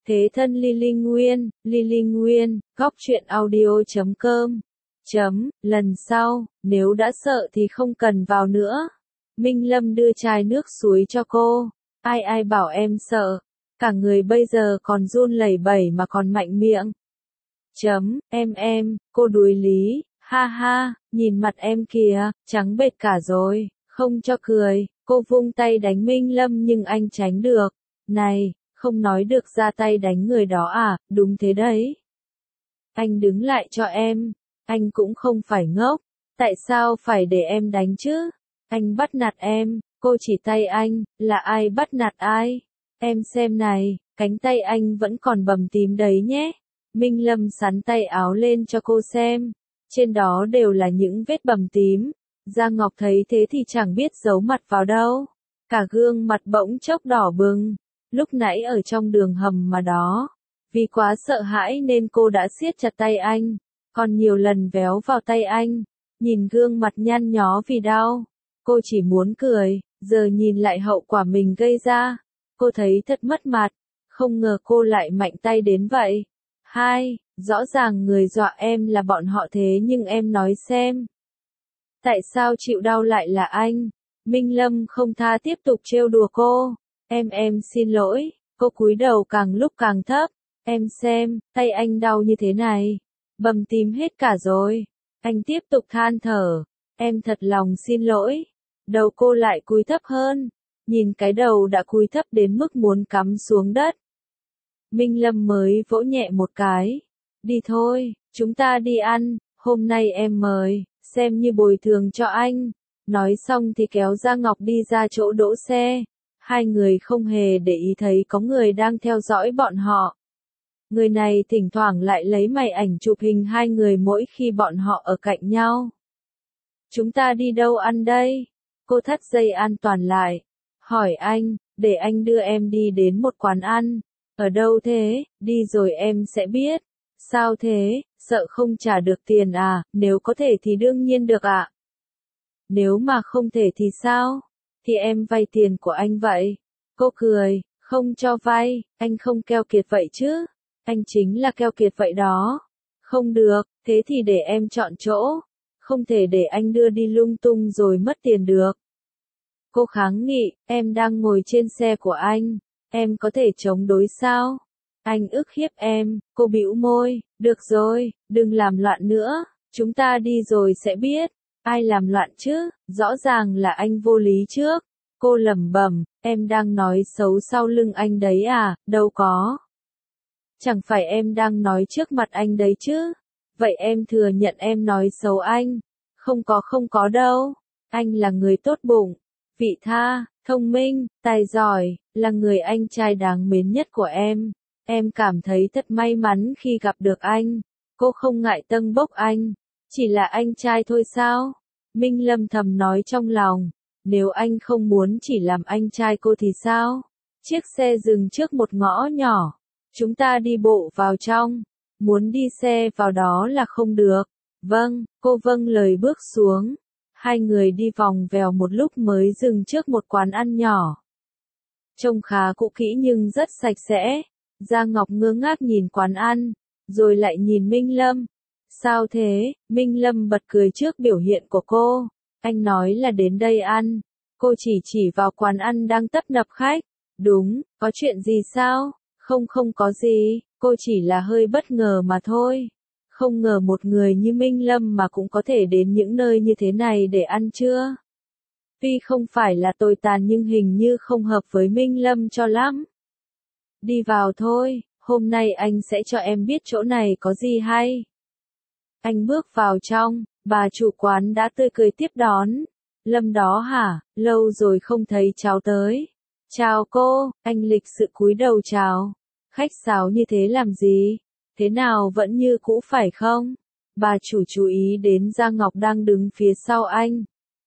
Thế thân Lily Nguyên, góc truyện audio.com. Lần sau, nếu đã sợ thì không cần vào nữa. Minh Lâm đưa chai nước suối cho cô. Ai bảo em sợ. Cả người bây giờ còn run lẩy bẩy mà còn mạnh miệng. Cô đuối lý, ha ha, nhìn mặt em kìa, trắng bệch cả rồi, không cho cười. Cô vung tay đánh Minh Lâm nhưng anh tránh được. Này, không nói được ra tay đánh người đó à, đúng thế đấy. Anh đứng lại cho em, anh cũng không phải ngốc, tại sao phải để em đánh chứ? Anh bắt nạt em, cô chỉ tay anh, là ai bắt nạt ai? Em xem này, cánh tay anh vẫn còn bầm tím đấy nhé. Minh Lâm sắn tay áo lên cho cô xem, trên đó đều là những vết bầm tím. Giang Ngọc thấy thế thì chẳng biết giấu mặt vào đâu, cả gương mặt bỗng chốc đỏ bừng. Lúc nãy ở trong đường hầm mà đó, vì quá sợ hãi nên cô đã siết chặt tay anh, còn nhiều lần véo vào tay anh. Nhìn gương mặt nhăn nhó vì đau, cô chỉ muốn cười, giờ nhìn lại hậu quả mình gây ra, cô thấy thật mất mặt, không ngờ cô lại mạnh tay đến vậy. Rõ ràng người dọa em là bọn họ thế nhưng em nói xem. Tại sao chịu đau lại là anh? Minh Lâm không tha tiếp tục trêu đùa cô. Em xin lỗi, cô cúi đầu càng lúc càng thấp. Em xem, tay anh đau như thế này, bầm tím hết cả rồi. Anh tiếp tục than thở. Em thật lòng xin lỗi. Đầu cô lại cúi thấp hơn. Nhìn cái đầu đã cúi thấp đến mức muốn cắm xuống đất. Minh Lâm mới vỗ nhẹ một cái. Đi thôi, chúng ta đi ăn, hôm nay em mời, xem như bồi thường cho anh. Nói xong thì kéo Giang Ngọc đi ra chỗ đỗ xe. Hai người không hề để ý thấy có người đang theo dõi bọn họ. Người này thỉnh thoảng lại lấy máy ảnh chụp hình hai người mỗi khi bọn họ ở cạnh nhau. Chúng ta đi đâu ăn đây? Cô thắt dây an toàn lại. Hỏi anh, để anh đưa em đi đến một quán ăn. Ở đâu thế? Đi rồi em sẽ biết. Sao thế? Sợ không trả được tiền à? Nếu có thể thì đương nhiên được ạ. Nếu mà không thể thì sao? Thì em vay tiền của anh vậy. Cô cười, không cho vay, anh không keo kiệt vậy chứ. Anh chính là keo kiệt vậy đó. Không được, thế thì để em chọn chỗ. Không thể để anh đưa đi lung tung rồi mất tiền được. Cô kháng nghị, em đang ngồi trên xe của anh. Em có thể chống đối sao? Anh ức hiếp em, cô bĩu môi, được rồi, đừng làm loạn nữa, chúng ta đi rồi sẽ biết. Ai làm loạn chứ, rõ ràng là anh vô lý trước. Cô lẩm bẩm, em đang nói xấu sau lưng anh đấy à, đâu có. Chẳng phải em đang nói trước mặt anh đấy chứ. Vậy em thừa nhận em nói xấu anh. Không có đâu. Anh là người tốt bụng, vị tha, thông minh, tài giỏi, là người anh trai đáng mến nhất của em. Em cảm thấy thật may mắn khi gặp được anh. Cô không ngại tâng bốc anh. Chỉ là anh trai thôi sao? Minh Lâm thầm nói trong lòng. Nếu anh không muốn chỉ làm anh trai cô thì sao? Chiếc xe dừng trước một ngõ nhỏ. Chúng ta đi bộ vào trong. Muốn đi xe vào đó là không được. Vâng, cô vâng lời bước xuống. Hai người đi vòng vèo một lúc mới dừng trước một quán ăn nhỏ. Trông khá cũ kỹ nhưng rất sạch sẽ. Giang Ngọc ngơ ngác nhìn quán ăn, rồi lại nhìn Minh Lâm. Sao thế? Minh Lâm bật cười trước biểu hiện của cô. Anh nói là đến đây ăn. Cô chỉ vào quán ăn đang tấp nập khách. Đúng, có chuyện gì sao? Không có gì, cô chỉ là hơi bất ngờ mà thôi. Không ngờ một người như Minh Lâm mà cũng có thể đến những nơi như thế này để ăn trưa. Tuy không phải là tồi tàn nhưng hình như không hợp với Minh Lâm cho lắm. Đi vào thôi, hôm nay anh sẽ cho em biết chỗ này có gì hay. Anh bước vào trong, bà chủ quán đã tươi cười tiếp đón. Lâm đó hả, lâu rồi không thấy cháu tới. Chào cô, anh lịch sự cúi đầu chào. Khách sáo như thế làm gì? Thế nào vẫn như cũ phải không? Bà chủ chú ý đến Giang Ngọc đang đứng phía sau anh.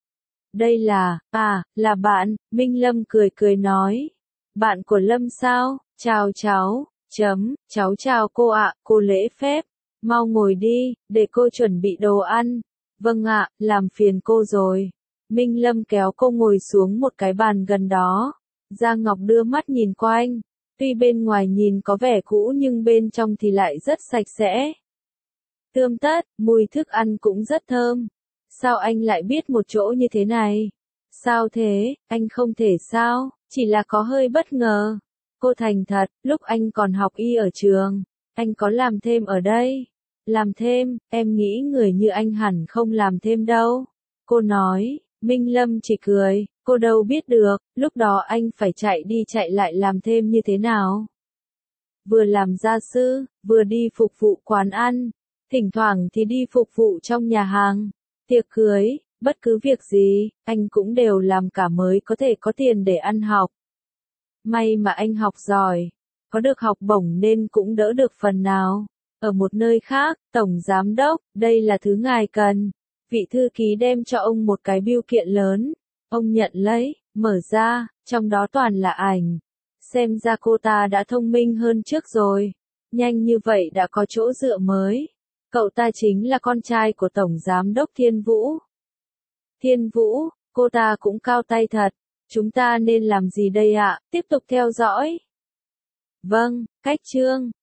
Đây là bạn, Minh Lâm cười nói. Bạn của Lâm sao? Chào cháu, cháu chào cô ạ, cô lễ phép. Mau ngồi đi, để cô chuẩn bị đồ ăn. Vâng ạ, làm phiền cô rồi. Minh Lâm kéo cô ngồi xuống một cái bàn gần đó. Giang Ngọc đưa mắt nhìn quanh. Tuy bên ngoài nhìn có vẻ cũ nhưng bên trong thì lại rất sạch sẽ. Tươm tất, mùi thức ăn cũng rất thơm. Sao anh lại biết một chỗ như thế này? Sao thế, anh không thể sao, chỉ là có hơi bất ngờ. Cô thành thật, lúc anh còn học y ở trường, anh có làm thêm ở đây. Làm thêm, em nghĩ người như anh hẳn không làm thêm đâu. Cô nói, Minh Lâm chỉ cười, cô đâu biết được, lúc đó anh phải chạy đi chạy lại làm thêm như thế nào. Vừa làm gia sư, vừa đi phục vụ quán ăn, thỉnh thoảng thì đi phục vụ trong nhà hàng, tiệc cưới, bất cứ việc gì, anh cũng đều làm cả mới có thể có tiền để ăn học. May mà anh học giỏi, có được học bổng nên cũng đỡ được phần nào. Ở một nơi khác, Tổng Giám đốc, đây là thứ ngài cần. Vị thư ký đem cho ông một cái bưu kiện lớn. Ông nhận lấy, mở ra, trong đó toàn là ảnh. Xem ra cô ta đã thông minh hơn trước rồi. Nhanh như vậy đã có chỗ dựa mới. Cậu ta chính là con trai của Tổng Giám đốc Thiên Vũ. Thiên Vũ, cô ta cũng cao tay thật. Chúng ta nên làm gì đây ạ? Tiếp tục theo dõi. Vâng, cách chương.